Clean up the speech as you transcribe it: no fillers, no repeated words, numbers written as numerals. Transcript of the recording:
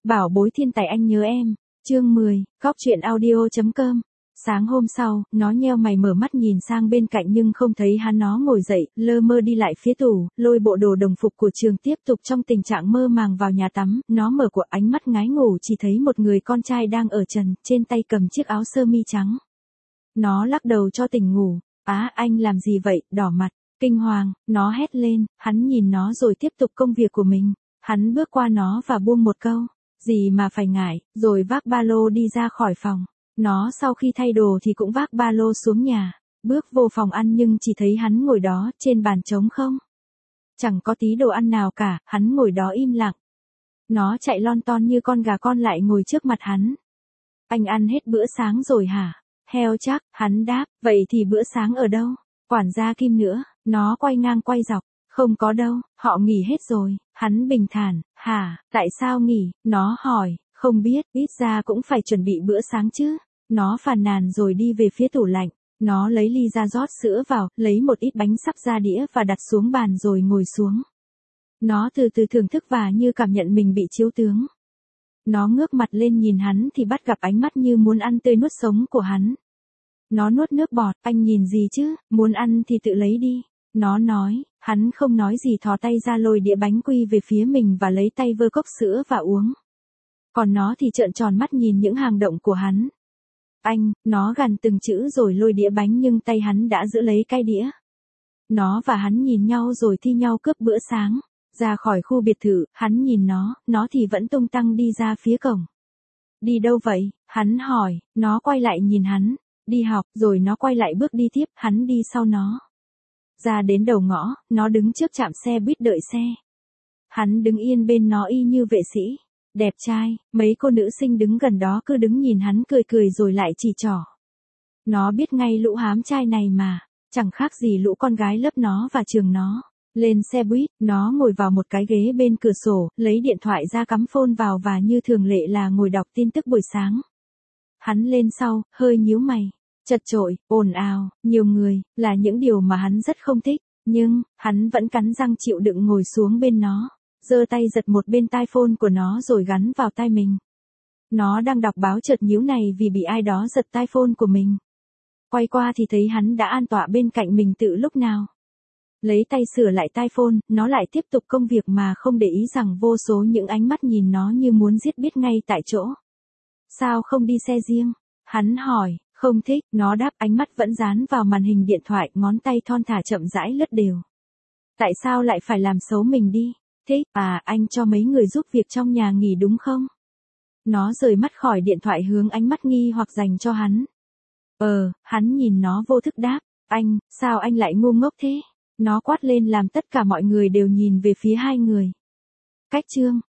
Bảo bối thiên tài anh nhớ em. Chương 10, Cóc truyện audio.com. Sáng hôm sau, nó nheo mày mở mắt nhìn sang bên cạnh nhưng không thấy hắn. Nó ngồi dậy, lơ mơ đi lại phía tủ, lôi bộ đồ đồng phục của trường tiếp tục trong tình trạng mơ màng vào nhà tắm. Nó mở của ánh mắt ngái ngủ chỉ thấy một người con trai đang ở trần, trên tay cầm chiếc áo sơ mi trắng. Nó lắc đầu cho tỉnh ngủ. Á, anh làm gì vậy? Đỏ mặt, kinh hoàng, nó hét lên. Hắn nhìn nó rồi tiếp tục công việc của mình. Hắn bước qua nó và buông một câu, gì mà phải ngại, rồi vác ba lô đi ra khỏi phòng. Nó sau khi thay đồ thì cũng vác ba lô xuống nhà, bước vô phòng ăn nhưng chỉ thấy hắn ngồi đó, trên bàn trống không. Chẳng có tí đồ ăn nào cả, hắn ngồi đó im lặng. Nó chạy lon ton như con gà con lại ngồi trước mặt hắn. Anh ăn hết bữa sáng rồi hả? Heo chắc, hắn đáp, vậy thì bữa sáng ở đâu? Quản gia Kim nữa, nó quay ngang quay dọc. Không có đâu, họ nghỉ hết rồi. Hắn bình thản, hả, tại sao nghỉ? Nó hỏi, không biết, ít ra cũng phải chuẩn bị bữa sáng chứ. Nó phàn nàn rồi đi về phía tủ lạnh. Nó lấy ly ra rót sữa vào, lấy một ít bánh sắp ra đĩa và đặt xuống bàn rồi ngồi xuống. Nó từ từ thưởng thức và như cảm nhận mình bị chiếu tướng. Nó ngước mặt lên nhìn hắn thì bắt gặp ánh mắt như muốn ăn tươi nuốt sống của hắn. Nó nuốt nước bọt, anh nhìn gì chứ, muốn ăn thì tự lấy đi. Nó nói, hắn không nói gì thò tay ra lôi đĩa bánh quy về phía mình và lấy tay vơ cốc sữa và uống. Còn nó thì trợn tròn mắt nhìn những hành động của hắn. Anh, nó gằn từng chữ rồi lôi đĩa bánh nhưng tay hắn đã giữ lấy cái đĩa. Nó và hắn nhìn nhau rồi thi nhau cướp bữa sáng. Ra khỏi khu biệt thự, hắn nhìn nó thì vẫn tung tăng đi ra phía cổng. Đi đâu vậy? Hắn hỏi, nó quay lại nhìn hắn. Đi học, rồi nó quay lại bước đi tiếp, hắn đi sau nó. Ra đến đầu ngõ, nó đứng trước trạm xe buýt đợi xe. Hắn đứng yên bên nó y như vệ sĩ. Đẹp trai, mấy cô nữ sinh đứng gần đó cứ đứng nhìn hắn cười cười rồi lại chỉ trỏ. Nó biết ngay lũ hám trai này mà, chẳng khác gì lũ con gái lớp nó và trường nó. Lên xe buýt, nó ngồi vào một cái ghế bên cửa sổ, lấy điện thoại ra cắm phone vào và như thường lệ là ngồi đọc tin tức buổi sáng. Hắn lên sau, hơi nhíu mày. Chật chội, ồn ào, nhiều người, là những điều mà hắn rất không thích, nhưng, hắn vẫn cắn răng chịu đựng ngồi xuống bên nó, giơ tay giật một bên tai phone của nó rồi gắn vào tai mình. Nó đang đọc báo chợt nhíu này vì bị ai đó giật tai phone của mình. Quay qua thì thấy hắn đã an tọa bên cạnh mình từ lúc nào. Lấy tay sửa lại tai phone, nó lại tiếp tục công việc mà không để ý rằng vô số những ánh mắt nhìn nó như muốn giết biết ngay tại chỗ. Sao không đi xe riêng? Hắn hỏi. Không thích, nó đáp, ánh mắt vẫn dán vào màn hình điện thoại, ngón tay thon thả chậm rãi lướt đều. Tại sao lại phải làm xấu mình đi? Thích, à, anh cho mấy người giúp việc trong nhà nghỉ đúng không? Nó rời mắt khỏi điện thoại hướng ánh mắt nghi hoặc dành cho hắn. Hắn nhìn nó vô thức đáp, anh, sao anh lại ngu ngốc thế? Nó quát lên làm tất cả mọi người đều nhìn về phía hai người. Cách chương.